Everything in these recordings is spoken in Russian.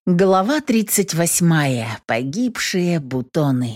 Глава 38. Погибшие бутоны.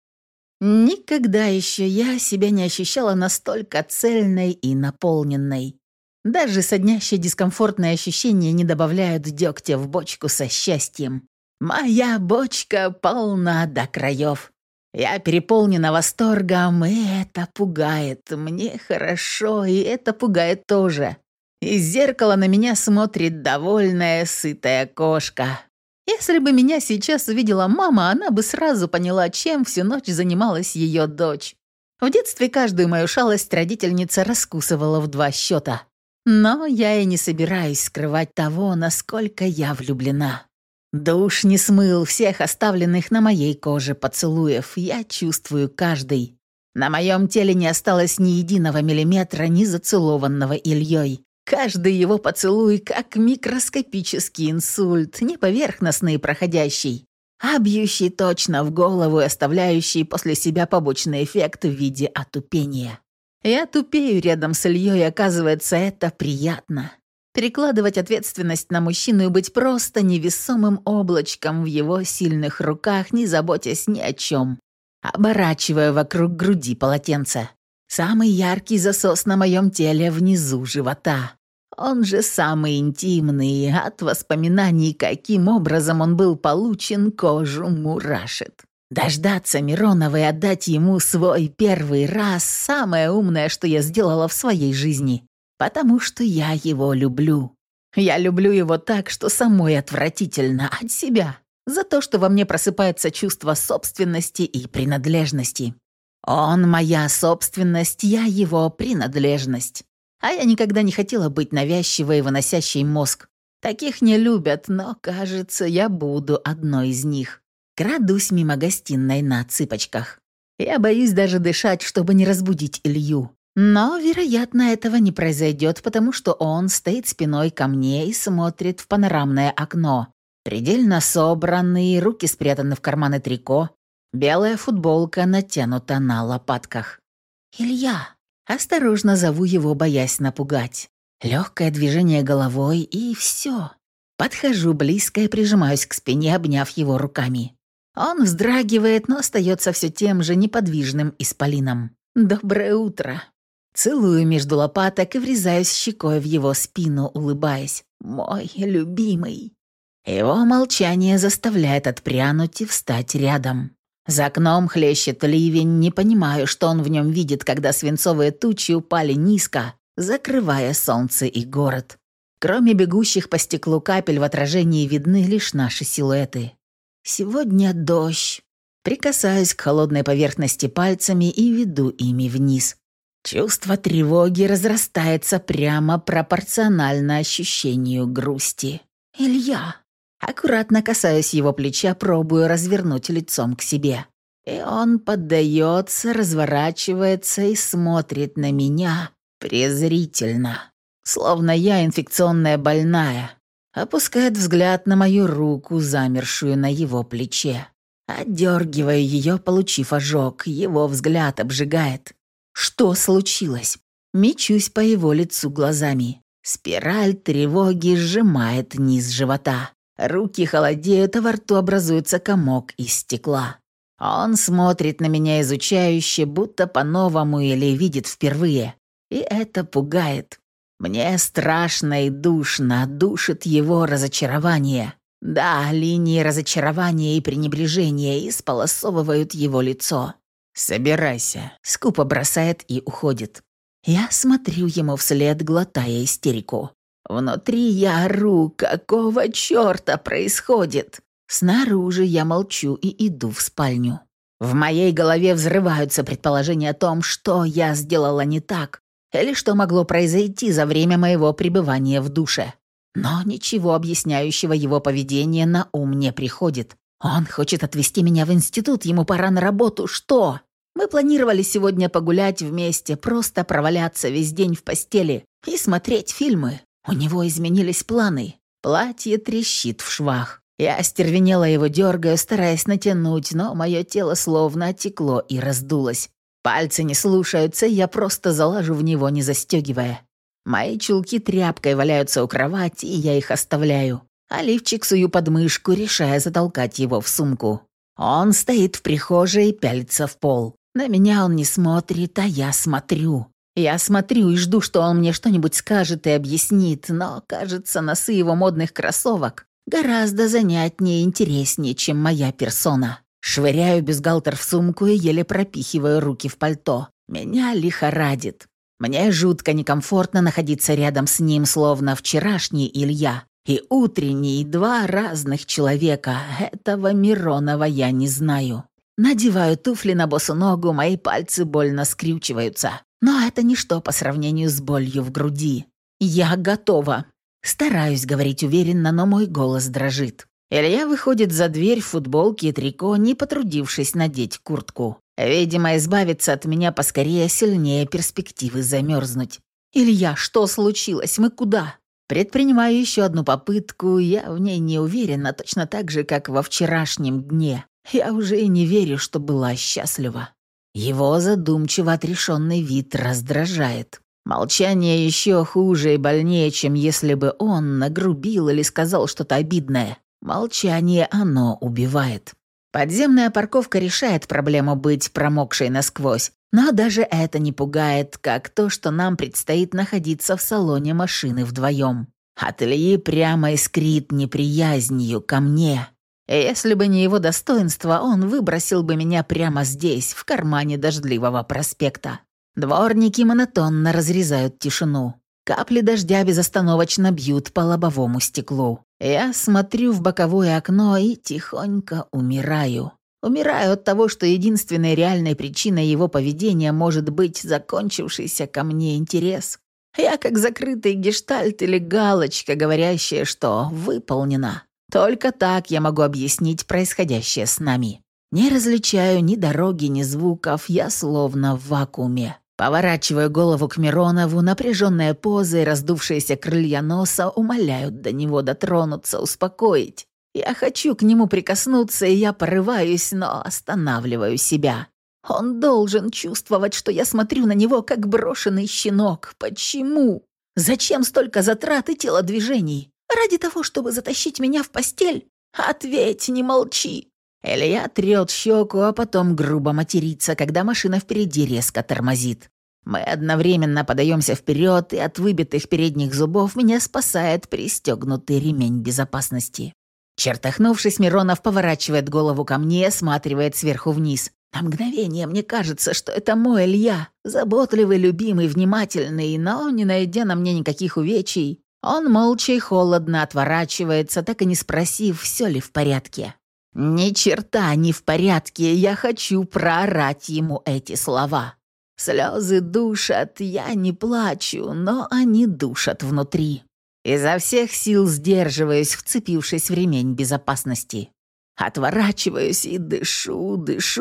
Никогда еще я себя не ощущала настолько цельной и наполненной. Даже соднящие дискомфортные ощущения не добавляют дегтя в бочку со счастьем. Моя бочка полна до краев. Я переполнена восторгом, и это пугает. Мне хорошо, и это пугает тоже. Из зеркала на меня смотрит довольная, сытая кошка. Если бы меня сейчас увидела мама, она бы сразу поняла, чем всю ночь занималась ее дочь. В детстве каждую мою шалость родительница раскусывала в 2 счета. Но я и не собираюсь скрывать того, насколько я влюблена. Душ не смыл всех оставленных на моей коже поцелуев. Я чувствую каждый. На моем теле не осталось ни единого миллиметра, ни зацелованного Ильей. Каждый его поцелуй как микроскопический инсульт, не поверхностный и проходящий, а бьющий точно в голову и оставляющий после себя побочный эффект в виде отупения. Я тупею рядом с Ильей, оказывается, это приятно. Перекладывать ответственность на мужчину и быть просто невесомым облачком в его сильных руках, не заботясь ни о чем, оборачивая вокруг груди полотенце. Самый яркий засос на моем теле внизу живота. Он же самый интимный, от воспоминаний, каким образом он был получен, кожу мурашит. Дождаться Миронова и отдать ему свой первый раз – самое умное, что я сделала в своей жизни. Потому что я его люблю. Я люблю его так, что самой отвратительно от себя. За то, что во мне просыпается чувство собственности и принадлежности. Он моя собственность, я его принадлежность. А я никогда не хотела быть навязчивой и выносящей мозг. Таких не любят, но, кажется, я буду одной из них. Крадусь мимо гостиной на цыпочках. Я боюсь даже дышать, чтобы не разбудить Илью. Но, вероятно, этого не произойдет, потому что он стоит спиной ко мне и смотрит в панорамное окно. Предельно собранный, руки спрятаны в карманы трико. Белая футболка натянута на лопатках. «Илья!» Осторожно зову его, боясь напугать. Легкое движение головой, и все. Подхожу близко и прижимаюсь к спине, обняв его руками. Он вздрагивает, но остается все тем же неподвижным исполином. «Доброе утро!» Целую между лопаток и врезаюсь щекой в его спину, улыбаясь. «Мой любимый!» Его молчание заставляет отпрянуть и встать рядом. За окном хлещет ливень, не понимаю, что он в нем видит, когда свинцовые тучи упали низко, закрывая солнце и город. Кроме бегущих по стеклу капель в отражении видны лишь наши силуэты. Сегодня дождь. Прикасаюсь к холодной поверхности пальцами и веду ими вниз. Чувство тревоги разрастается прямо пропорционально ощущению грусти. «Илья!» Аккуратно касаюсь его плеча, пробую развернуть лицом к себе. И он поддается, разворачивается и смотрит на меня презрительно. Словно я инфекционная больная. Опускает взгляд на мою руку, замершую на его плече. Отдергиваю ее, получив ожог. Его взгляд обжигает. Что случилось? Мечусь по его лицу глазами. Спираль тревоги сжимает низ живота. Руки холодеют, а во рту образуется комок из стекла. Он смотрит на меня изучающе, будто по-новому или видит впервые. И это пугает. Мне страшно и душно, душит его разочарование. Да, линии разочарования и пренебрежения исполосовывают его лицо. «Собирайся», — скупо бросает и уходит. Я смотрю ему вслед, глотая истерику. Внутри я ору, какого черта происходит? Снаружи я молчу и иду в спальню. В моей голове взрываются предположения о том, что я сделала не так, или что могло произойти за время моего пребывания в душе. Но ничего объясняющего его поведение на ум не приходит. Он хочет отвезти меня в институт, ему пора на работу. Что? Мы планировали сегодня погулять вместе, просто проваляться весь день в постели и смотреть фильмы. У него изменились планы. Платье трещит в швах. Я остервенела его, дергаю, стараясь натянуть, но мое тело словно отекло и раздулось. Пальцы не слушаются, я просто залажу в него, не застегивая. Мои чулки тряпкой валяются у кровати, и я их оставляю. а лифчик сую под мышку, решая затолкать его в сумку. Он стоит в прихожей и пялится в пол. На меня он не смотрит, а я смотрю. Я смотрю и жду, что он мне что-нибудь скажет и объяснит, но, кажется, носы его модных кроссовок гораздо занятнее и интереснее, чем моя персона. Швыряю бюстгальтер в сумку и еле пропихиваю руки в пальто. Меня лихорадит. Мне жутко некомфортно находиться рядом с ним, словно вчерашний Илья и утренний, два разных человека. Этого Миронова я не знаю. Надеваю туфли на босу ногу, мои пальцы больно скрючиваются. Но это ничто по сравнению с болью в груди. Я готова. Стараюсь говорить уверенно, но мой голос дрожит. Илья выходит за дверь в футболке и трико, не потрудившись надеть куртку. Видимо, избавиться от меня поскорее сильнее перспективы замерзнуть. «Илья, что случилось? Мы куда?» Предпринимаю еще одну попытку, я в ней не уверена, точно так же, как во вчерашнем дне. Я уже и не верю, что была счастлива. Его задумчиво отрешенный вид раздражает. Молчание еще хуже и больнее, чем если бы он нагрубил или сказал что-то обидное. Молчание оно убивает. Подземная парковка решает проблему быть промокшей насквозь, но даже это не пугает, как то, что нам предстоит находиться в салоне машины вдвоем. От Ильи прямо искрит неприязнью ко мне. Если бы не его достоинство, он выбросил бы меня прямо здесь, в кармане дождливого проспекта. Дворники монотонно разрезают тишину. Капли дождя безостановочно бьют по лобовому стеклу. Я смотрю в боковое окно и тихонько умираю. Умираю от того, что единственной реальной причиной его поведения может быть закончившийся ко мне интерес. Я как закрытый гештальт или галочка, говорящая, что выполнено. Только так я могу объяснить происходящее с нами. Не различаю ни дороги, ни звуков, я словно в вакууме. Поворачиваю голову к Миронову, напряженная поза и раздувшиеся крылья носа умоляют до него дотронуться, успокоить. Я хочу к нему прикоснуться, и я порываюсь, но останавливаю себя. Он должен чувствовать, что я смотрю на него, как брошенный щенок. Почему? Зачем столько затрат и телодвижений? Ради того, чтобы затащить меня в постель? Ответь, не молчи. Илья трет щеку, а потом грубо матерится, когда машина впереди резко тормозит. Мы одновременно подаемся вперед, и от выбитых передних зубов меня спасает пристегнутый ремень безопасности. Чертыхнувшись, Миронов поворачивает голову ко мне, осматривает сверху вниз. На мгновение мне кажется, что это мой Илья, заботливый, любимый, внимательный, но, не найдя на мне никаких увечий, он молча и холодно отворачивается, так и не спросив, все ли в порядке. Ни черта не в порядке, я хочу проорать ему эти слова. Слезы душат, я не плачу, но они душат внутри. Изо всех сил сдерживаюсь, вцепившись в ремень безопасности. Отворачиваюсь и дышу,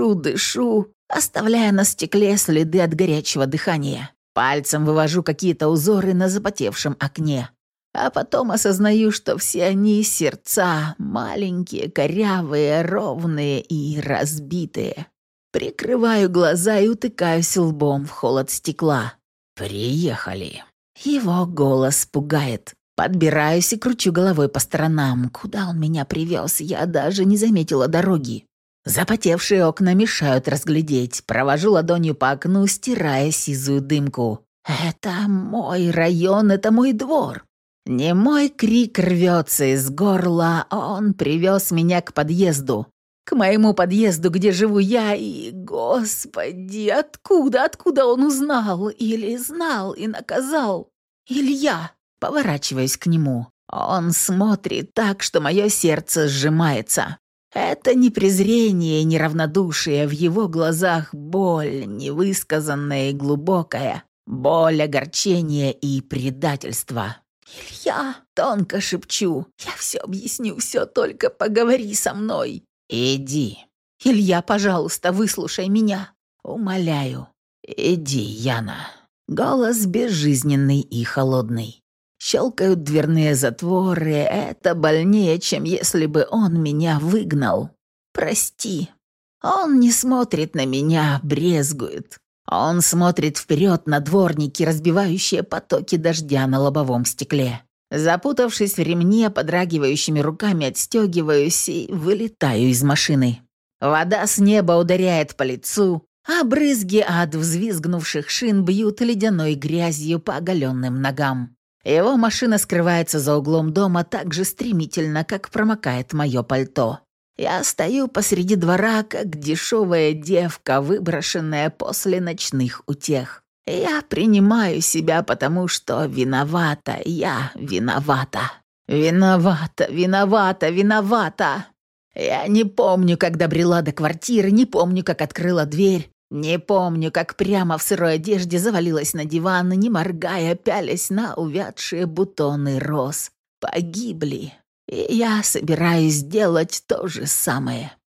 оставляя на стекле следы от горячего дыхания. Пальцем вывожу какие-то узоры на запотевшем окне. А потом осознаю, что все они сердца, маленькие, корявые, ровные и разбитые. Прикрываю глаза и утыкаюсь лбом в холод стекла. «Приехали». Его голос пугает. Подбираюсь и кручу головой по сторонам. Куда он меня привез? Я даже не заметила дороги. Запотевшие окна мешают разглядеть. Провожу ладонью по окну, стирая сизую дымку. «Это мой район, это мой двор». Немой крик рвется из горла, он привез меня к подъезду. К моему подъезду, где живу я, и, Господи, откуда он узнал? Или знал и наказал? Илья, поворачиваюсь к нему. Он смотрит так, что мое сердце сжимается. Это не презрение, не равнодушие, в его глазах боль, невысказанная и глубокая, боль огорчения и предательства. «Илья!» — тонко шепчу. «Я все объясню, все, только поговори со мной». «Иди». «Илья, пожалуйста, выслушай меня». «Умоляю». «Иди, Яна». Голос безжизненный и холодный. Щелкают дверные затворы. Это больнее, чем если бы он меня выгнал. «Прости». Он не смотрит на меня, брезгует. Он смотрит вперед на дворники, разбивающие потоки дождя на лобовом стекле. Запутавшись в ремне, подрагивающими руками отстегиваюсь и вылетаю из машины. Вода с неба ударяет по лицу, а брызги от взвизгнувших шин бьют ледяной грязью по оголенным ногам. Его машина скрывается за углом дома так же стремительно, как промокает мое пальто. Я стою посреди двора, как дешевая девка, выброшенная после ночных утех. Я принимаю себя, потому что виновата, я виновата. Виновата, виновата, виновата. Я не помню, как добрела до квартиры, не помню, как открыла дверь, не помню, как прямо в сырой одежде завалилась на диван, не моргая, пялясь на увядшие бутоны роз. Погибли. И я собираюсь сделать то же самое.